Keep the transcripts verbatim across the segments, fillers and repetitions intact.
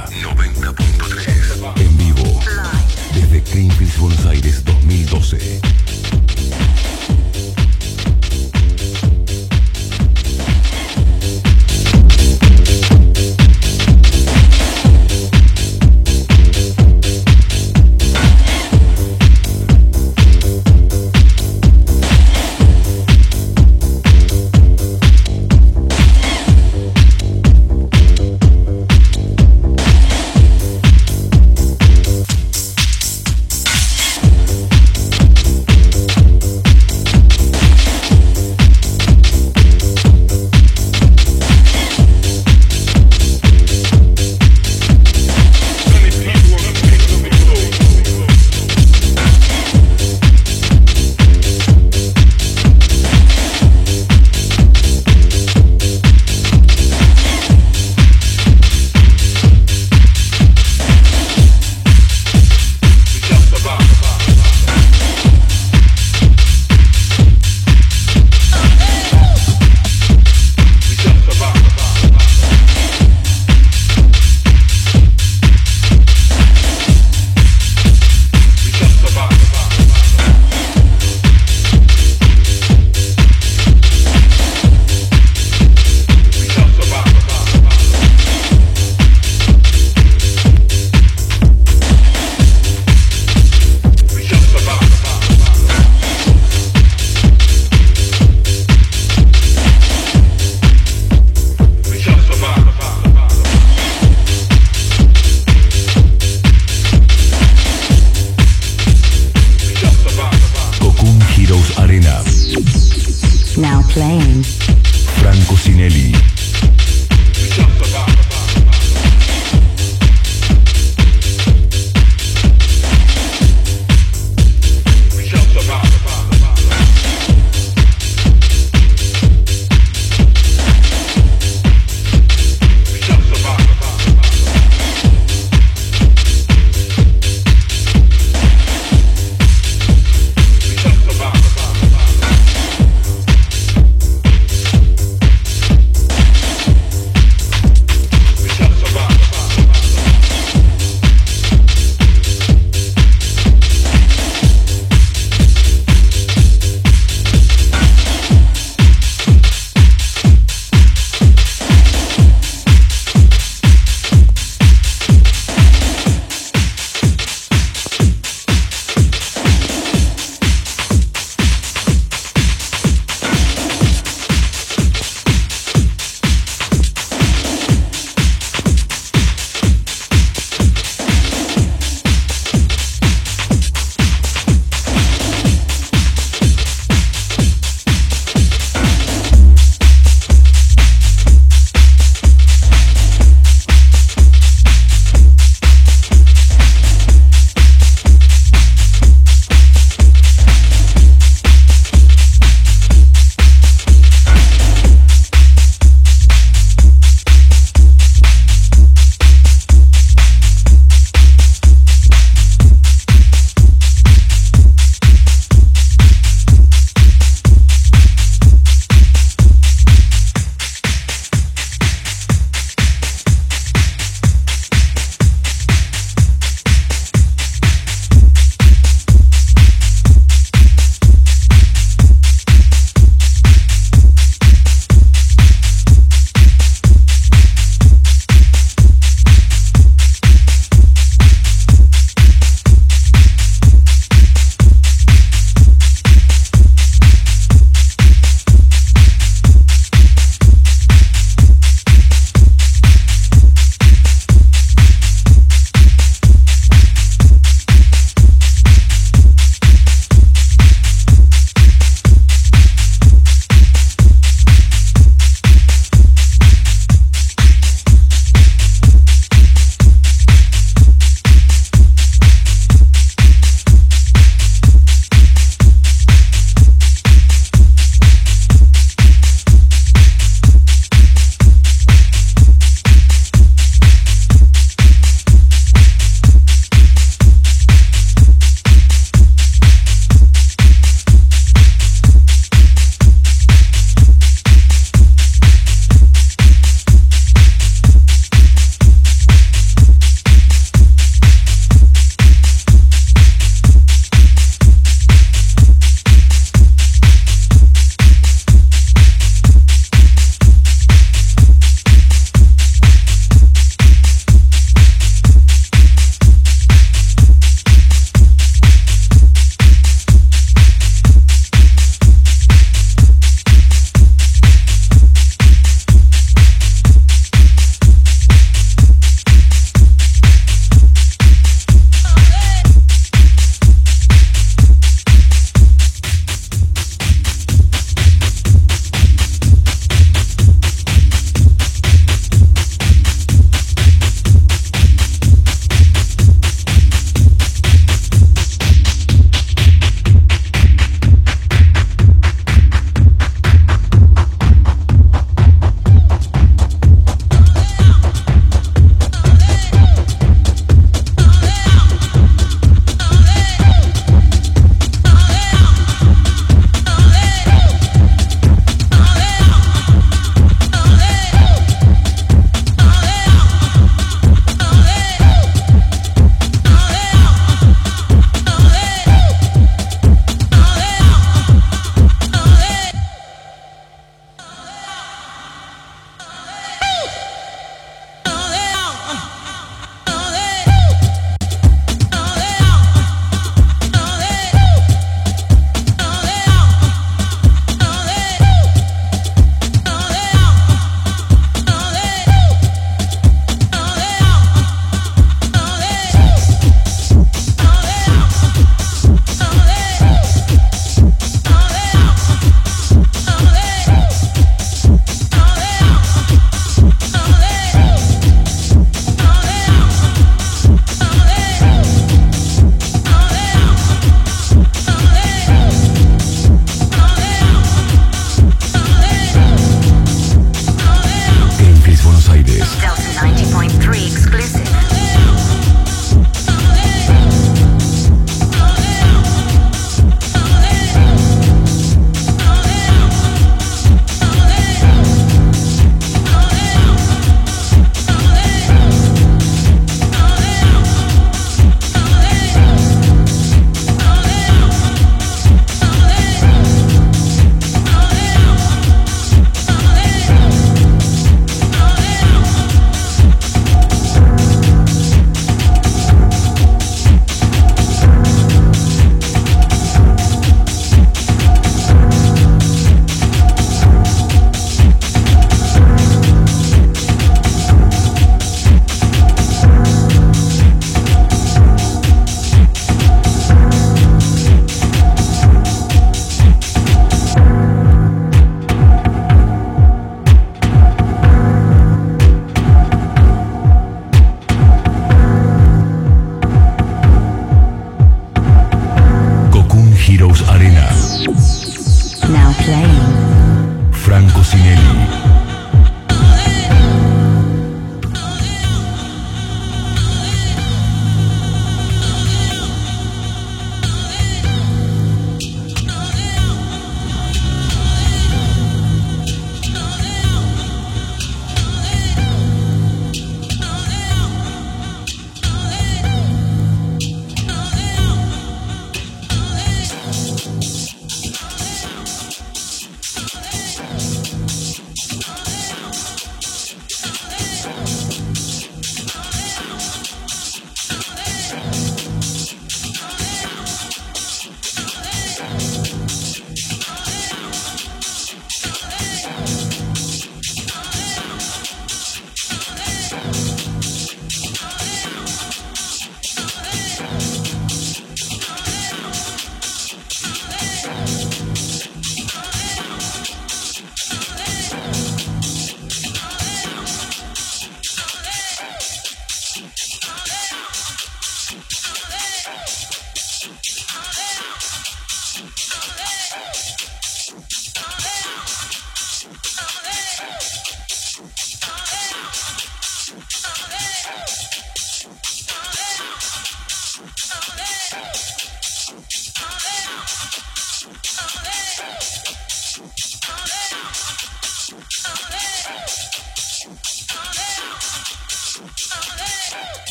noventa. noventa punto tres. En vivo. Desde Greenfields, Buenos Aires, dos mil doce.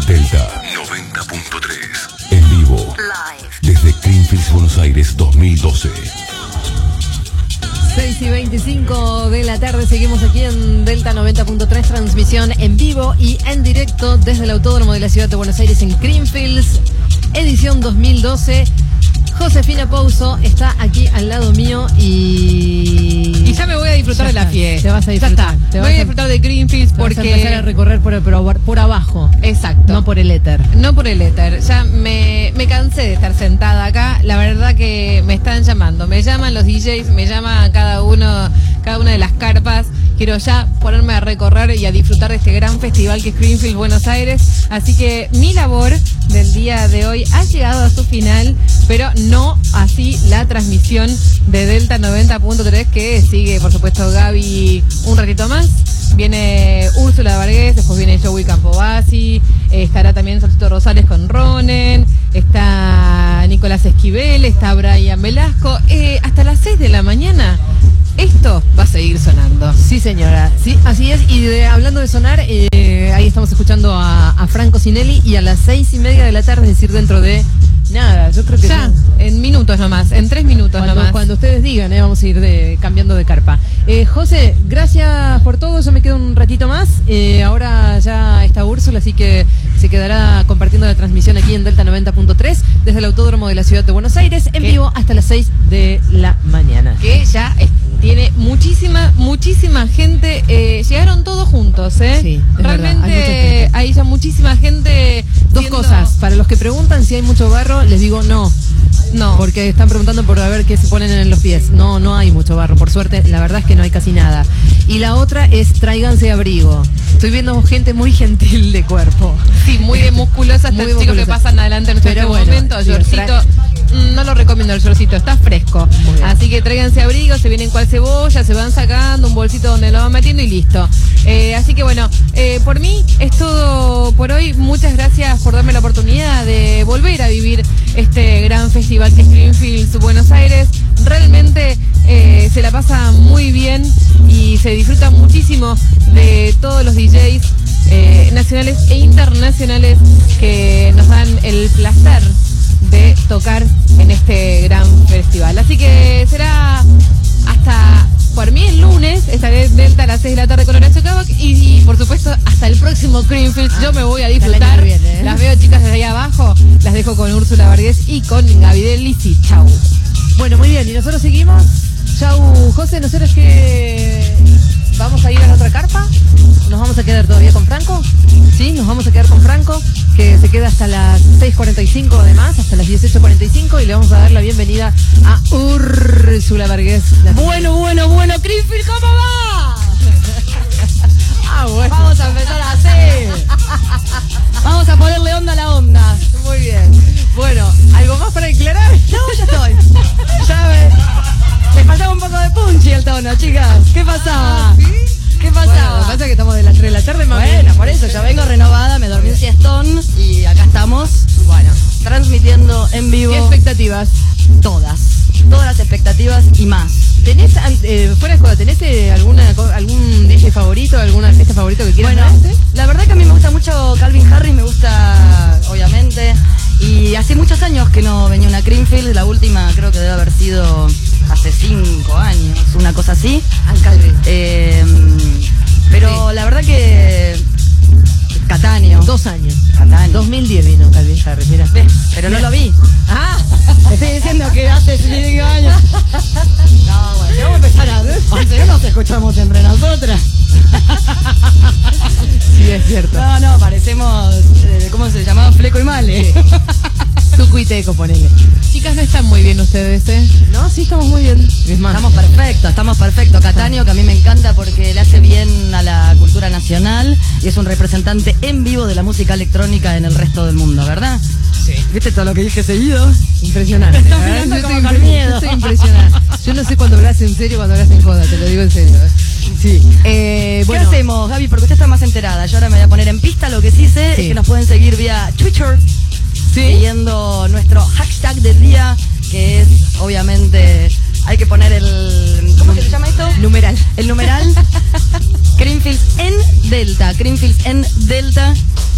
Delta noventa punto tres. En vivo. Desde Greenfields, Buenos Aires, dos mil doce. seis y veinticinco de la tarde, seguimos aquí en Delta noventa punto tres, transmisión en vivo y en directo desde el Autódromo de la Ciudad de Buenos Aires en Greenfields, edición dos mil doce. Josefina Pouso está aquí al lado mío y... Y ya me voy a disfrutar ya de la está, fiesta. Te vas a disfrutar. Ya está. Te Voy vas a disfrutar de Greenfields porque... Vas a empezar a recorrer por, por, por abajo. Exacto. No por el éter. No por el éter. Ya me, me cansé de estar sentada acá. La verdad que me están llamando. Me llaman los D Js, me llama cada uno, cada una de las carpas. Quiero ya ponerme a recorrer y a disfrutar de este gran festival que es Greenfields Buenos Aires. Así que mi labor del día de hoy ha llegado a su final, pero no así la transmisión de Delta noventa punto tres, que sigue, por supuesto, Gaby un ratito más. Viene Úrsula Vargés, después viene Joey Campobasi, eh, estará también Solcito Rosales con Ronen, está Nicolás Esquivel, está Brian Velasco. Eh, hasta las seis de la mañana esto va a seguir sonando. Sí, señora, sí, así es. Y de, hablando de sonar, eh, ahí estamos escuchando a, a Franco Sinelli, y a las seis y media de la tarde, es decir, dentro de nada, yo creo que ya, no. en minutos nomás, en tres minutos Cuando, nomás. cuando ustedes digan, eh, vamos a ir de, cambiando de carpa. Eh, José, gracias por todo, yo me quedo un ratito más. Eh, ahora ya está Úrsula, así que se quedará compartiendo la transmisión aquí en Delta noventa punto tres, desde el Autódromo de la Ciudad de Buenos Aires, en ¿Qué? vivo hasta las seis de la mañana. Que ya es, tiene muchísima, muchísima gente. Eh, llegaron todos juntos, ¿eh? Sí, es realmente verdad, hay mucha gente. hay ya muchísima gente. Dos siendo- cosas, para los que preguntan si hay mucho barro, les digo no. No. Porque están preguntando por a ver qué se ponen en los pies. No, no hay mucho barro, por suerte, la verdad es que no hay casi nada. Y la otra es tráiganse abrigo. Estoy viendo gente muy gentil de cuerpo. Sí, muy de musculosa, hasta Muy chicos que musculosa. pasan adelante en Pero este bueno, momento. sí, Yorcito, tra- mm, no lo recomiendo el yorcito, está fresco. Muy bien. Así que tráiganse abrigo, se vienen cual cebolla, se van sacando un bolsito donde lo van metiendo y listo. Eh, así que bueno, eh, por mí es todo por hoy. Muchas gracias por darme la oportunidad de volver a vivir este gran festival que es Greenfields Buenos Aires. Realmente eh, se la pasa muy bien y se disfruta muchísimo de todos los D Js eh, nacionales e internacionales que nos dan el placer de tocar en este gran festival. Así que será hasta, por mí el lunes, estaré en Delta a las seis de la tarde con Horacio Cavac y, y por supuesto hasta el próximo Greenfields. Yo me voy a hasta el año disfrutar. que viene, ¿eh? Las veo chicas desde ahí abajo, las dejo con Úrsula Vargés y con Gaby de Lisi. Chau. Bueno, muy bien, y nosotros seguimos. Chau, José, nosotros que vamos a ir a la otra carpa. ¿Nos vamos a quedar todavía con Franco? Sí, nos vamos a quedar con Franco, que se queda hasta las seis cuarenta y cinco además, hasta las dieciocho cuarenta y cinco, y le vamos a dar la bienvenida a Úrsula Vargés. Bueno, bueno, bueno, Greenfield, ¿cómo va? Ah, bueno. Vamos a empezar así. Vamos a ponerle onda a la onda. Muy bien. Bueno, ¿algo más para declarar? No, ya estoy. Ya me... Le faltaba un poco de punchy al tono, chicas. ¿Qué pasaba? ¿Sí? ¿Qué Bueno, lo que pasaba? pasa es que estamos de las tres de la tarde, más Bueno, por eso, ya vengo renovada, me dormí un siestón y acá estamos, bueno, transmitiendo en vivo ¿Qué expectativas? todas, todas las expectativas y más. ¿Tenés, eh, fuera de joda, tenés eh, alguna, co- algún D J favorito, algún artista favorito que quieras Bueno, traerte? la verdad que a mí me gusta mucho Calvin Harris, me gusta, obviamente, y hace muchos años que no venía una Greenfield, la última creo que debe haber sido hace cinco años, una cosa así. Al Calvin. Eh, pero la verdad que Cataño. Dos años. Cataño. dos mil diez vino Calvin Harris, mira. Ve, pero no lo vi. Ah, Te estoy diciendo que hace cinco años. No, bueno, vamos a empezar a ver. O sea, no nos escuchamos entre nosotras. sí, es cierto. No, no, parecemos, eh, ¿cómo se llamaba? Fleco y Male. Tucu y Teco, ponele. Chicas, no están muy bien ustedes, ¿eh? No, sí, estamos muy bien. Es más, Estamos perfectos, estamos perfectos. Cataño, que a mí me encanta porque le hace bien a la cultura nacional y es un representante en vivo de la música electrónica en el resto del mundo, ¿verdad? Sí. ¿Viste todo lo que dije seguido? Impresionante. Me estás la verdad, mirando yo como estoy con impre- miedo. yo estoy impresionada. Yo no sé cuándo hablas en serio, cuando hablas en joda, te lo digo en serio. Sí. Eh, ¿Qué bueno, hacemos, Gaby? Porque usted está más enterada. Yo ahora me voy a poner en pista. Lo que sí sé Sí. es que nos pueden seguir vía Twitter, siguiendo nuestro hashtag del día, que es, obviamente, hay que poner el... ¿Cómo que se llama esto? numeral. El numeral Greenfields en Delta. Greenfields en Delta.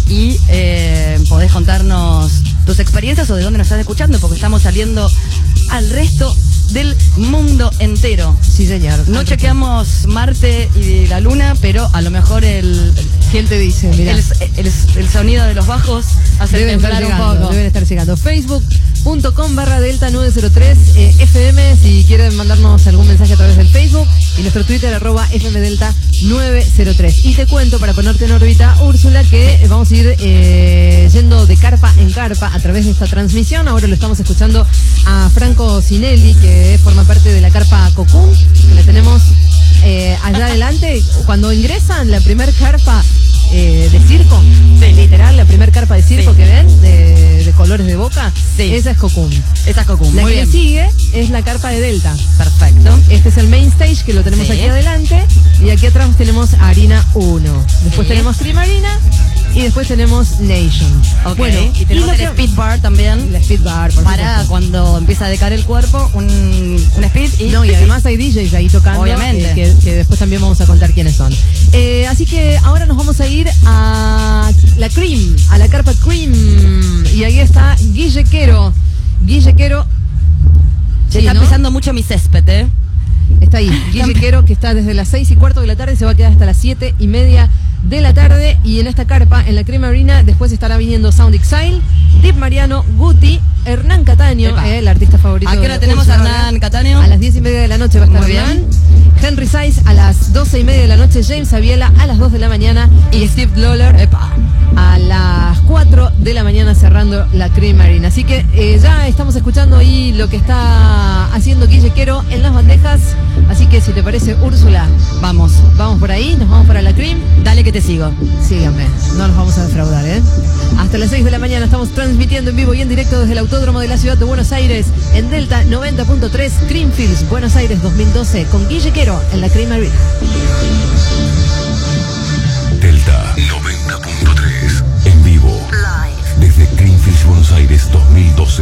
y eh, podés contarnos tus experiencias o de dónde nos estás escuchando, porque estamos saliendo al resto del mundo entero. Sí, señor. No chequeamos Marte y la Luna, pero a lo mejor el, ¿Quién te dice? Mirá. el, el, el sonido de los bajos hace Deben estar, temblar un llegando, poco. deben estar llegando. Facebook.com barra Delta nueve cero tres eh, F M, si quieren mandarnos algún mensaje a través del Facebook, y nuestro Twitter arroba F M Delta nueve cero tres. Y te cuento, para ponerte en órbita, Úrsula, que eh, vamos a ir eh, yendo de carpa en carpa a través de esta transmisión. Ahora lo estamos escuchando a Franco Sinelli, que forma parte de la carpa Cocoon, que la tenemos eh, allá adelante. Cuando ingresan, la primer carpa eh, de circo, Sí. literal, la primer carpa de circo Sí. que ven, de, de colores de boca, Sí. esa es Cocoon. Esa es Cocoon, La muy que le bien. sigue es la carpa de Delta. Perfecto. Este es el main stage, que lo tenemos Sí. aquí adelante, y aquí atrás tenemos Harina uno. Después Sí. tenemos Cream Harina y después tenemos Nation. Ok. Bueno, y tenemos lo el que- speed bar también. la speed bar, por Para supuesto. cuando empieza a decaer el cuerpo, un, un speed y... No, y además hay D Js ahí tocando, Obviamente. eh, que, que después también vamos a contar quiénes son. Eh, así que ahora nos vamos a ir a la Cream, a la carpa Cream. Y ahí está Guille Quero. Guille Quero. Se Sí, está ¿no? pisando mucho mi césped, ¿eh? Está ahí, Guille Quero, que está desde las seis y cuarto de la tarde, se va a quedar hasta las siete y media de la tarde. Y en esta carpa, en la Cream Arena, después estará viniendo Sound Exile, Deep Mariano, Guti, Hernán Cataño, Epa. eh, el artista favorito. ¿A qué de hora tenemos a Úrsula. Hernán Cataño? A las diez y media de la noche va a estar Muy bien. Hernán. Henry Saiz a las doce y media de la noche, James Aviela a las dos de la mañana y Steve Lawler Epa. a las cuatro de la mañana cerrando la Cream Arena. Así que eh, ya estamos escuchando ahí lo que está haciendo Guille Quero en las bandejas. Así que si te parece, Úrsula, Vamos, vamos por ahí, nos vamos para la Cream. dale que te sigo. Síganme, no nos vamos a defraudar, ¿eh? Hasta las seis de la mañana estamos transmitiendo en vivo y en directo desde el Autódromo de la Ciudad de Buenos Aires en Delta noventa punto tres, Creamfields, Buenos Aires dos mil doce, con Guille Quero en la Cream Arena. Delta noventa punto tres. En vivo. Desde Greenfields, Buenos Aires dos mil doce.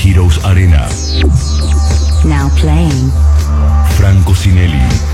Heroes Arena. Now playing. Franco Sinelli.